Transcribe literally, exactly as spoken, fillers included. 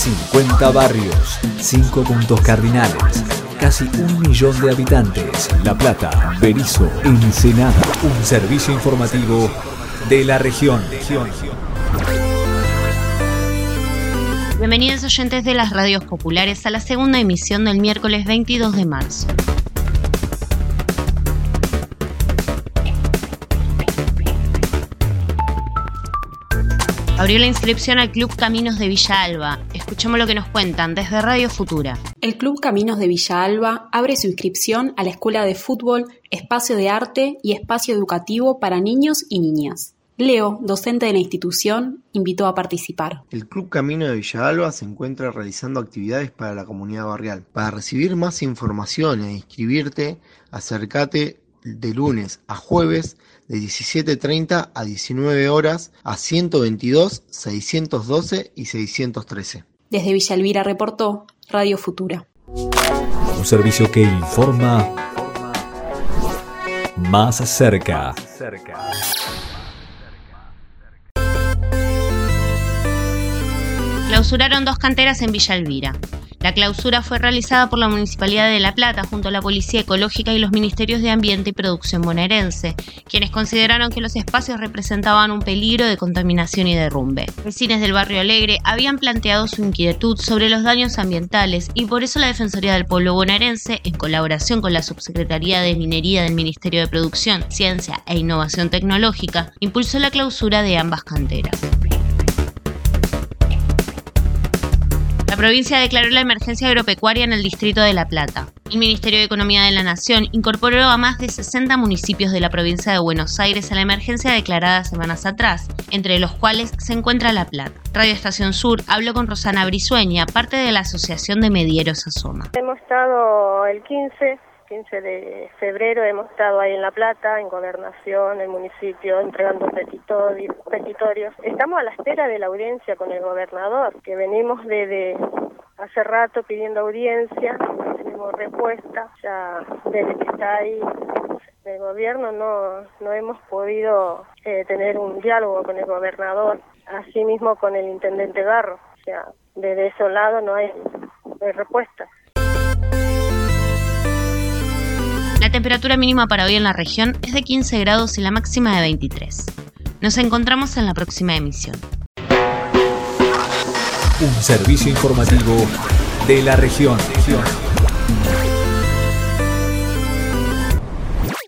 cincuenta barrios, cinco puntos cardinales, casi un millón de habitantes. La Plata, Berisso, Ensenada. Un servicio informativo de la región. Bienvenidos oyentes de las radios populares a la segunda emisión del miércoles veintidós de marzo. Abrió la inscripción al Club Caminos de Villa Alba. Escuchemos lo que nos cuentan desde Radio Futura. El Club Caminos de Villa Alba abre su inscripción a la Escuela de Fútbol, Espacio de Arte y Espacio Educativo para niños y niñas. Leo, docente de la institución, invitó a participar. El Club Camino de Villa Alba se encuentra realizando actividades para la comunidad barrial. Para recibir más información e inscribirte, acércate de lunes a jueves de diecisiete treinta a diecinueve horas a ciento veintidós, seiscientos doce y seiscientos trece. Desde Villa Elvira reportó Radio Futura. Un servicio que informa más cerca. Clausuraron dos canteras en Villa Elvira. La clausura fue realizada por la Municipalidad de La Plata junto a la Policía Ecológica y los Ministerios de Ambiente y Producción bonaerense, quienes consideraron que los espacios representaban un peligro de contaminación y derrumbe. Vecinos del barrio Alegre habían planteado su inquietud sobre los daños ambientales y por eso la Defensoría del Pueblo bonaerense, en colaboración con la Subsecretaría de Minería del Ministerio de Producción, Ciencia e Innovación Tecnológica, impulsó la clausura de ambas canteras. La provincia declaró la emergencia agropecuaria en el distrito de La Plata. El Ministerio de Economía de la Nación incorporó a más de sesenta municipios de la provincia de Buenos Aires a la emergencia declarada semanas atrás, entre los cuales se encuentra La Plata. Radio Estación Sur habló con Rosana Brizueña, parte de la Asociación de Medieros Asoma. Hemos estado el quince de febrero, hemos estado ahí en La Plata, en Gobernación, en el municipio, entregando petitorios, petitorios. Estamos a la espera de la audiencia con el gobernador, que venimos desde hace rato pidiendo audiencia, no tenemos respuesta, ya desde que está ahí el gobierno no, no hemos podido eh, tener un diálogo con el gobernador, así mismo con el intendente Garro, o sea, desde ese lado no hay, no hay respuesta. La temperatura mínima para hoy en la región es de quince grados y la máxima de veintitrés. Nos encontramos en la próxima emisión. Un servicio informativo de la región.